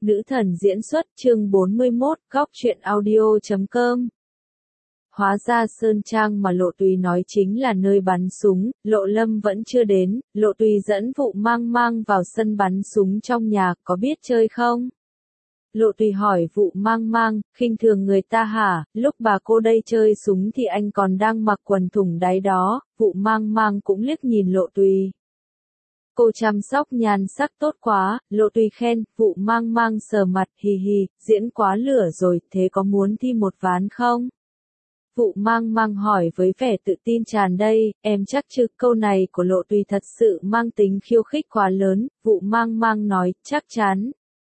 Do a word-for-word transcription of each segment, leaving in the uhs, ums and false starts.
Nữ thần diễn xuất chương bốn mươi mốt, góc truyện audio chấm com. Hóa ra Sơn Trang mà Lộ Tùy nói chính là nơi bắn súng, Lộ Lâm vẫn chưa đến, Lộ Tùy dẫn Vụ Mang Mang vào sân bắn súng trong nhà, có biết chơi không? Lộ Tùy hỏi Vụ Mang Mang, khinh thường người ta hả, lúc bà cô đây chơi súng thì anh còn đang mặc quần thủng đáy đó, Vụ Mang Mang cũng liếc nhìn Lộ Tùy. Cô chăm sóc nhan sắc tốt quá, Lộ Tùy khen, Vụ Mang Mang sờ mặt, hì hì, diễn quá lửa rồi, thế có muốn thi một ván không? Vụ Mang Mang hỏi với vẻ tự tin tràn đầy, em chắc chứ, câu này của Lộ Tùy thật sự mang tính khiêu khích quá lớn, Vụ Mang Mang nói, chắc chắn.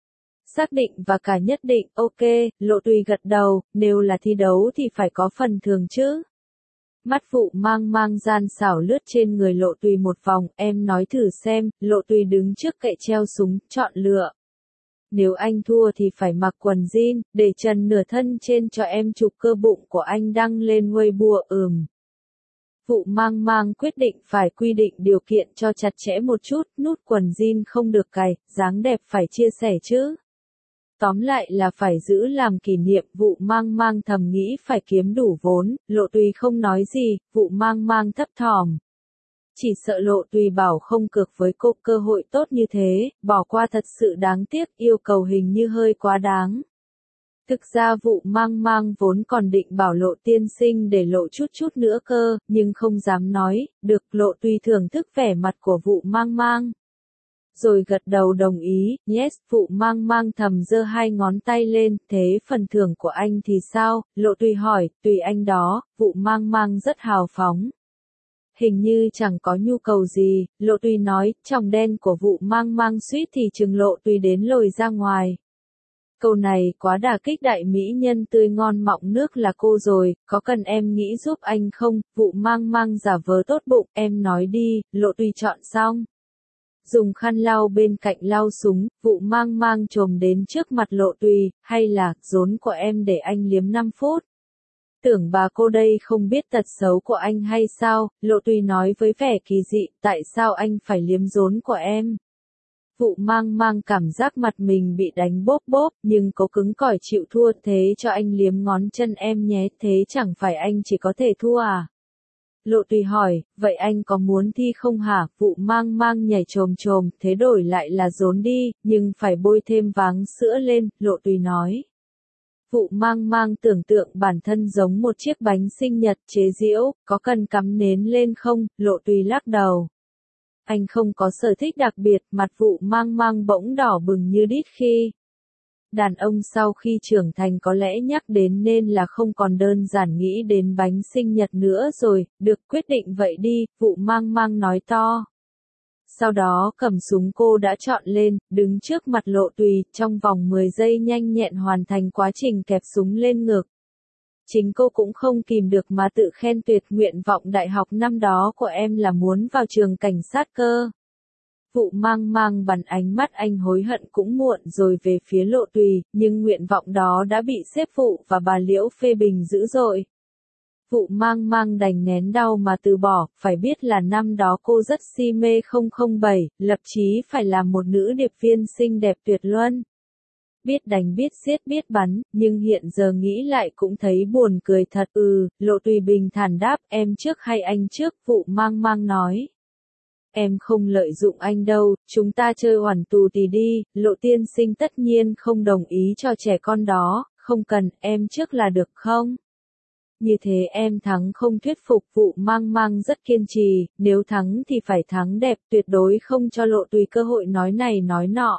Xác định và cả nhất định, ok, Lộ Tùy gật đầu, nếu là thi đấu thì phải có phần thưởng chứ. Mắt Vụ Mang Mang gian xảo lướt trên người Lộ Tùy một vòng, em nói thử xem, Lộ Tùy đứng trước kệ treo súng, chọn lựa. Nếu anh thua thì phải mặc quần jean, để trần nửa thân trên cho em chụp cơ bụng của anh đăng lên Weibo ừm. Vụ Mang Mang quyết định phải quy định điều kiện cho chặt chẽ một chút, nút quần jean không được cài, dáng đẹp phải chia sẻ chứ. Tóm lại là phải giữ làm kỷ niệm, Vụ Mang Mang thầm nghĩ phải kiếm đủ vốn, Lộ Tùy không nói gì, Vụ Mang Mang thấp thỏm. Chỉ sợ Lộ Tùy bảo không cược với cô, cơ hội tốt như thế, bỏ qua thật sự đáng tiếc, yêu cầu hình như hơi quá đáng. Thực ra Vụ Mang Mang vốn còn định bảo Lộ tiên sinh để lộ chút chút nữa cơ, nhưng không dám nói, được, Lộ Tùy thưởng thức vẻ mặt của Vụ Mang Mang. Rồi gật đầu đồng ý, yes, Vụ Mang Mang thầm giơ hai ngón tay lên, thế phần thưởng của anh thì sao, Lộ Tùy hỏi, tùy anh đó, Vụ Mang Mang rất hào phóng. Hình như chẳng có nhu cầu gì, Lộ Tùy nói, tròng đen của Vụ Mang Mang suýt thì chừng Lộ Tùy đến lồi ra ngoài. Câu này quá đả kích đại mỹ nhân tươi ngon mọng nước là cô rồi, có cần em nghĩ giúp anh không, Vụ Mang Mang giả vờ tốt bụng, em nói đi, Lộ Tùy chọn xong. Dùng khăn lau bên cạnh lau súng, Vụ Mang Mang chồm đến trước mặt Lộ Tùy, hay là, rốn của em để anh liếm năm phút. Tưởng bà cô đây không biết tật xấu của anh hay sao, Lộ Tùy nói với vẻ kỳ dị, tại sao anh phải liếm rốn của em? Vụ Mang Mang cảm giác mặt mình bị đánh bốp bốp, nhưng cố cứng cỏi chịu thua, thế cho anh liếm ngón chân em nhé, thế chẳng phải anh chỉ có thể thua à? Lộ Tùy hỏi, vậy anh có muốn thi không hả? Vụ Mang Mang nhảy chồm chồm, thế đổi lại là rốn đi, nhưng phải bôi thêm váng sữa lên, Lộ Tùy nói. Vụ Mang Mang tưởng tượng bản thân giống một chiếc bánh sinh nhật, chế giễu, có cần cắm nến lên không? Lộ Tùy lắc đầu. Anh không có sở thích đặc biệt, mặt Vụ Mang Mang bỗng đỏ bừng như đít khi. Đàn ông sau khi trưởng thành có lẽ nhắc đến nên là không còn đơn giản nghĩ đến bánh sinh nhật nữa rồi, được, quyết định vậy đi, Vụ Mang Mang nói to. Sau đó cầm súng cô đã chọn lên, đứng trước mặt Lộ Tùy, trong vòng mười giây nhanh nhẹn hoàn thành quá trình kẹp súng lên ngực. Chính cô cũng không kìm được mà tự khen tuyệt, nguyện vọng đại học năm đó của em là muốn vào trường cảnh sát cơ. Vụ Mang Mang bắn ánh mắt anh hối hận cũng muộn rồi về phía Lộ Tùy, nhưng nguyện vọng đó đã bị sếp Vụ và bà Liễu phê bình dữ dội. Vụ Mang Mang đành nén đau mà từ bỏ, phải biết là năm đó cô rất si mê không không bảy, lập chí phải làm một nữ điệp viên xinh đẹp tuyệt luân. Biết đánh biết giết biết bắn, nhưng hiện giờ nghĩ lại cũng thấy buồn cười thật, ừ, Lộ Tùy bình thản đáp, em trước hay anh trước, Vụ Mang Mang nói. Em không lợi dụng anh đâu, chúng ta chơi hoàn tù thì đi, Lộ tiên sinh tất nhiên không đồng ý cho trẻ con đó, không cần, em trước là được không? Như thế em thắng không thuyết phục, Vụ Mang Mang rất kiên trì, nếu thắng thì phải thắng đẹp, tuyệt đối không cho Lộ Tùy cơ hội nói này nói nọ.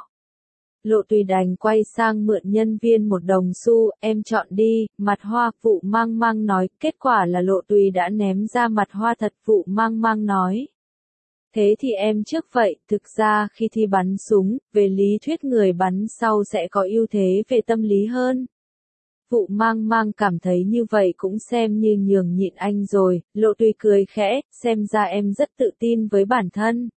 Lộ Tùy đành quay sang mượn nhân viên một đồng xu, em chọn đi, mặt hoa, Vụ Mang Mang nói, kết quả là Lộ Tùy đã ném ra mặt hoa thật, Vụ Mang Mang nói. Thế thì em trước vậy, thực ra khi thi bắn súng, về lý thuyết người bắn sau sẽ có ưu thế về tâm lý hơn. Vụ Mang Mang cảm thấy như vậy cũng xem như nhường nhịn anh rồi, Lộ Tùy cười khẽ, xem ra em rất tự tin với bản thân.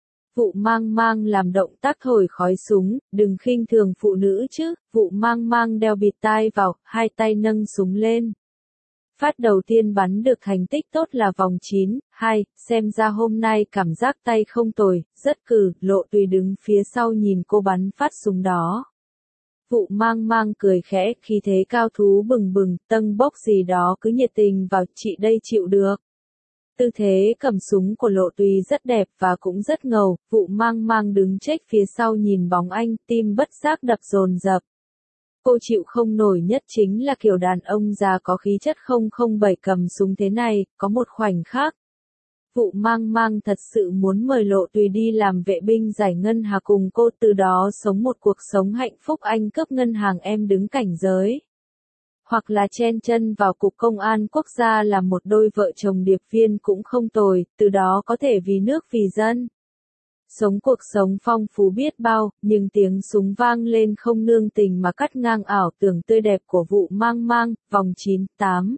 Vụ Mang Mang làm động tác thổi khói súng, đừng khinh thường phụ nữ chứ, Vụ Mang Mang đeo bịt tai vào, hai tay nâng súng lên. Phát đầu tiên bắn được thành tích tốt là vòng chín, hai, xem ra hôm nay cảm giác tay không tồi, rất cừ, Lộ Tùy đứng phía sau nhìn cô bắn phát súng đó. Vụ mang mang cười khẽ, khi thế cao thú bừng bừng, tâng bốc gì đó cứ nhiệt tình vào, chị đây chịu được. Tư thế cầm súng của Lộ Tùy rất đẹp và cũng rất ngầu, vụ mang mang đứng chết phía sau nhìn bóng anh, tim bất giác đập dồn dập. Cô chịu không nổi nhất chính là kiểu đàn ông già có khí chất không không bảy cầm súng thế này, có một khoảnh khắc. Vụ mang mang thật sự muốn mời Lộ Tùy đi làm vệ binh giải ngân hà cùng cô, từ đó sống một cuộc sống hạnh phúc, anh cướp ngân hàng em đứng cảnh giới. Hoặc là chen chân vào cục công an quốc gia làm một đôi vợ chồng điệp viên cũng không tồi, từ đó có thể vì nước vì dân. Sống cuộc sống phong phú biết bao, nhưng tiếng súng vang lên không nương tình mà cắt ngang ảo tưởng tươi đẹp của vụ mang mang, vòng chín tám.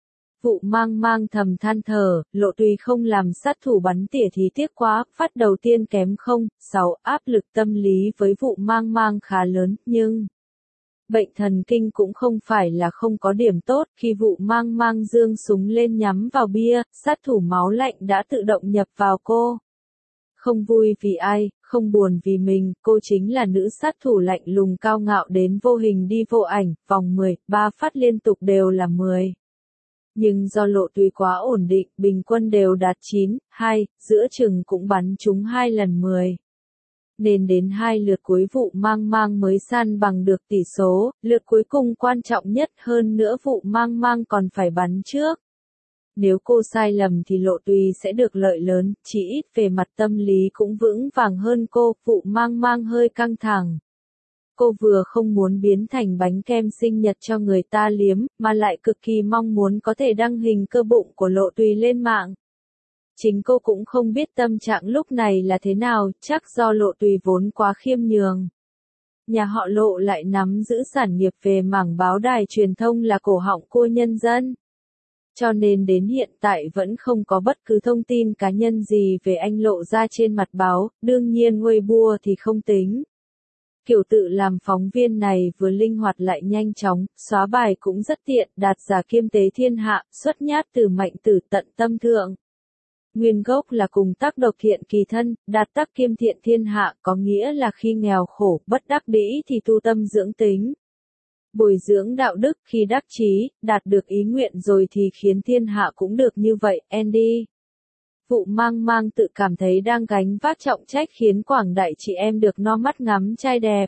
Vụ mang mang thầm than thở, Lộ Tùy không làm sát thủ bắn tỉa thì tiếc quá, phát đầu tiên kém không, sáu áp lực tâm lý với vụ mang mang khá lớn, nhưng bệnh thần kinh cũng không phải là không có điểm tốt, khi vụ mang mang giương súng lên nhắm vào bia, sát thủ máu lạnh đã tự động nhập vào cô. Không vui vì ai, không buồn vì mình, cô chính là nữ sát thủ lạnh lùng cao ngạo đến vô hình đi vô ảnh, vòng mười, ba phát liên tục đều là mười. Nhưng do Lộ Tùy quá ổn định, bình quân đều đạt chín, hai, giữa chừng cũng bắn trúng hai lần mười. Nên đến hai lượt cuối vụ mang mang mới san bằng được tỷ số, lượt cuối cùng quan trọng nhất hơn nữa vụ mang mang còn phải bắn trước. Nếu cô sai lầm thì Lộ Tùy sẽ được lợi lớn, chỉ ít về mặt tâm lý cũng vững vàng hơn cô, vụ mang mang hơi căng thẳng. Cô vừa không muốn biến thành bánh kem sinh nhật cho người ta liếm, mà lại cực kỳ mong muốn có thể đăng hình cơ bụng của Lộ Tùy lên mạng. Chính cô cũng không biết tâm trạng lúc này là thế nào, chắc do Lộ Tùy vốn quá khiêm nhường. Nhà họ Lộ lại nắm giữ sản nghiệp về mảng báo đài truyền thông là cổ họng của nhân dân. Cho nên đến hiện tại vẫn không có bất cứ thông tin cá nhân gì về anh lộ ra trên mặt báo, đương nhiên Weibo thì không tính. Kiểu tự làm phóng viên này vừa linh hoạt lại nhanh chóng, xóa bài cũng rất tiện, đạt giả kiêm tế thiên hạ, xuất nhát từ mạnh tử tận tâm thượng. Nguyên gốc là cùng tác độc thiện kỳ thân, đạt tác kiêm thiện thiên hạ, có nghĩa là khi nghèo khổ, bất đắc đĩ thì tu tâm dưỡng tính. Bồi dưỡng đạo đức, khi đắc chí, đạt được ý nguyện rồi thì khiến thiên hạ cũng được như vậy, Andy. Vụ mang mang tự cảm thấy đang gánh vác trọng trách khiến quảng đại chị em được no mắt ngắm trai đẹp.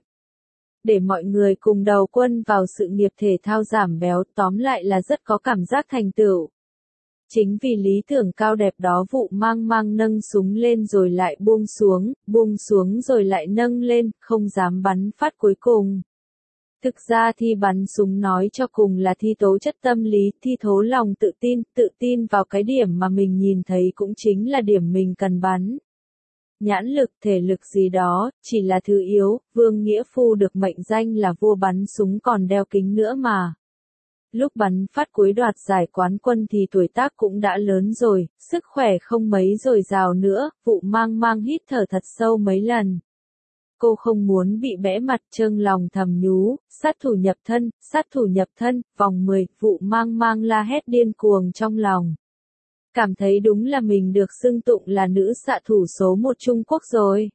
Để mọi người cùng đầu quân vào sự nghiệp thể thao giảm béo, tóm lại là rất có cảm giác thành tựu. Chính vì lý tưởng cao đẹp đó vụ mang mang nâng súng lên rồi lại buông xuống, buông xuống rồi lại nâng lên, không dám bắn phát cuối cùng. Thực ra thi bắn súng nói cho cùng là thi tố chất tâm lý, thi thố lòng tự tin, tự tin vào cái điểm mà mình nhìn thấy cũng chính là điểm mình cần bắn. Nhãn lực, thể lực gì đó, chỉ là thứ yếu, Vương Nghĩa Phu được mệnh danh là vua bắn súng còn đeo kính nữa mà. Lúc bắn phát cuối đoạt giải quán quân thì tuổi tác cũng đã lớn rồi, sức khỏe không mấy dồi dào nữa, vụ mang mang hít thở thật sâu mấy lần. Cô không muốn bị bẽ mặt, trâng lòng thầm nhú, sát thủ nhập thân, sát thủ nhập thân, vòng mười, vụ mang mang la hét điên cuồng trong lòng. Cảm thấy đúng là mình được xưng tụng là nữ xạ thủ số một Trung Quốc rồi.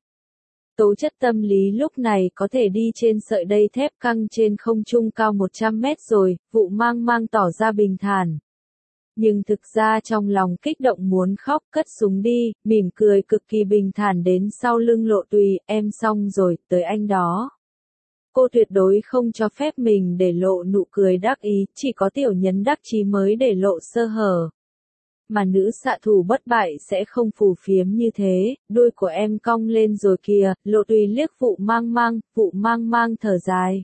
Tố chất tâm lý lúc này có thể đi trên sợi dây thép căng trên không trung cao một trăm mét rồi, vụ mang mang tỏ ra bình thản. Nhưng thực ra trong lòng kích động muốn khóc, cất súng đi, mỉm cười cực kỳ bình thản đến sau lưng Lộ Tùy, em xong rồi, tới anh đó. Cô tuyệt đối không cho phép mình để lộ nụ cười đắc ý, chỉ có tiểu nhấn đắc chí mới để lộ sơ hở. Mà nữ xạ thủ bất bại sẽ không phù phiếm như thế, đuôi của em cong lên rồi kìa, Lộ Tùy liếc vụ mang mang, vụ mang mang thở dài.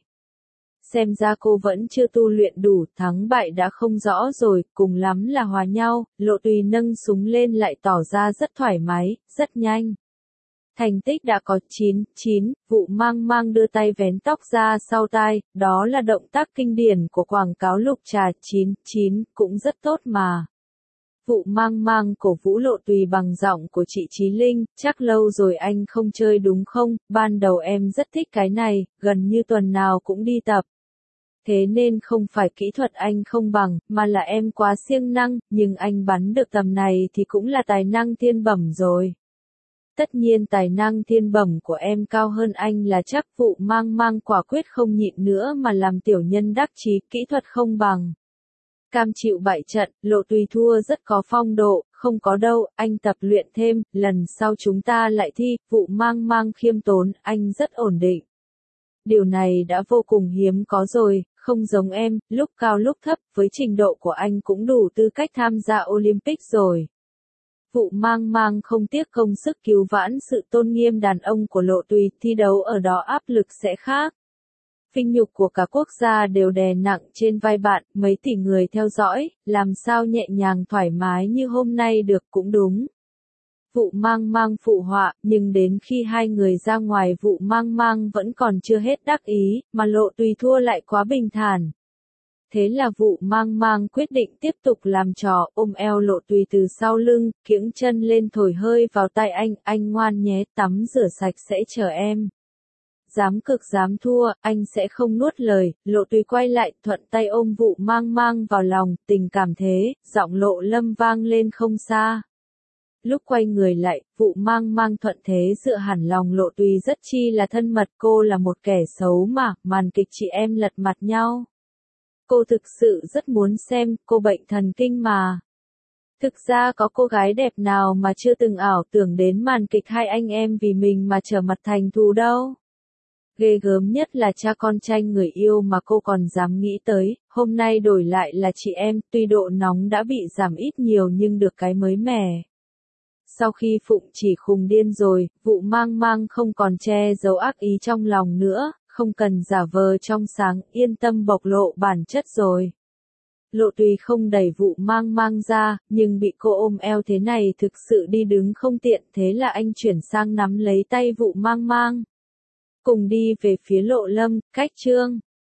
Xem ra cô vẫn chưa tu luyện đủ, thắng bại đã không rõ rồi, cùng lắm là hòa nhau, Lộ Tùy nâng súng lên lại tỏ ra rất thoải mái, rất nhanh. Thành tích đã có chín chín, vụ mang mang đưa tay vén tóc ra sau tai, đó là động tác kinh điển của quảng cáo lục trà chín chín, cũng rất tốt mà. Vụ mang mang cổ vũ Lộ Tùy bằng giọng của chị Chí Linh, chắc lâu rồi anh không chơi đúng không, ban đầu em rất thích cái này, gần như tuần nào cũng đi tập. Thế nên không phải kỹ thuật anh không bằng, mà là em quá siêng năng, nhưng anh bắn được tầm này thì cũng là tài năng thiên bẩm rồi. tất nhiên tài năng thiên bẩm của em cao hơn anh là chắc. Vụ mang mang quả quyết không nhịn nữa mà làm tiểu nhân đắc chí, kỹ thuật không bằng. Cam chịu bại trận, Lộ Tùy thua rất có phong độ, không có đâu, anh tập luyện thêm, lần sau chúng ta lại thi. Vụ mang mang khiêm tốn, anh rất ổn định. Điều này đã vô cùng hiếm có rồi, không giống em, lúc cao lúc thấp, với trình độ của anh cũng đủ tư cách tham gia Olympic rồi. Vụ mang mang không tiếc công sức cứu vãn sự tôn nghiêm đàn ông của Lộ Tùy, thi đấu ở đó áp lực sẽ khác. Vinh nhục của cả quốc gia đều đè nặng trên vai bạn, mấy tỷ người theo dõi, làm sao nhẹ nhàng thoải mái như hôm nay được cũng đúng. Vụ mang mang phụ họa, nhưng đến khi hai người ra ngoài vụ mang mang vẫn còn chưa hết đắc ý, mà Lộ Tùy thua lại quá bình thản. Thế là vụ mang mang quyết định tiếp tục làm trò, ôm eo Lộ Tùy từ sau lưng, kiễng chân lên thổi hơi vào tai anh, anh ngoan nhé, tắm rửa sạch sẽ chờ em. Dám cực dám thua, anh sẽ không nuốt lời. Lộ Tùy quay lại, thuận tay ôm vụ mang mang vào lòng, tình cảm thế, giọng Lộ Lâm vang lên không xa. Lúc quay người lại, vụ mang mang thuận thế dựa hẳn lòng Lộ Tùy rất chi là thân mật. Cô là một kẻ xấu mà, màn kịch chị em lật mặt nhau. Cô thực sự rất muốn xem, cô bệnh thần kinh mà. Thực ra có cô gái đẹp nào mà chưa từng ảo tưởng đến màn kịch hai anh em vì mình mà trở mặt thành thù đâu. Ghê gớm nhất là cha con tranh người yêu mà cô còn dám nghĩ tới, hôm nay đổi lại là chị em, tuy độ nóng đã bị giảm ít nhiều nhưng được cái mới mẻ. Sau khi Phụng Chỉ khùng điên rồi, vụ mang mang không còn che giấu ác ý trong lòng nữa, không cần giả vờ trong sáng, yên tâm bộc lộ bản chất rồi. Lộ Tùy không đẩy vụ mang mang ra, nhưng bị cô ôm eo thế này thực sự đi đứng không tiện, thế là anh chuyển sang nắm lấy tay vụ mang mang. Cùng đi về phía Lộ Lâm, cách Trương.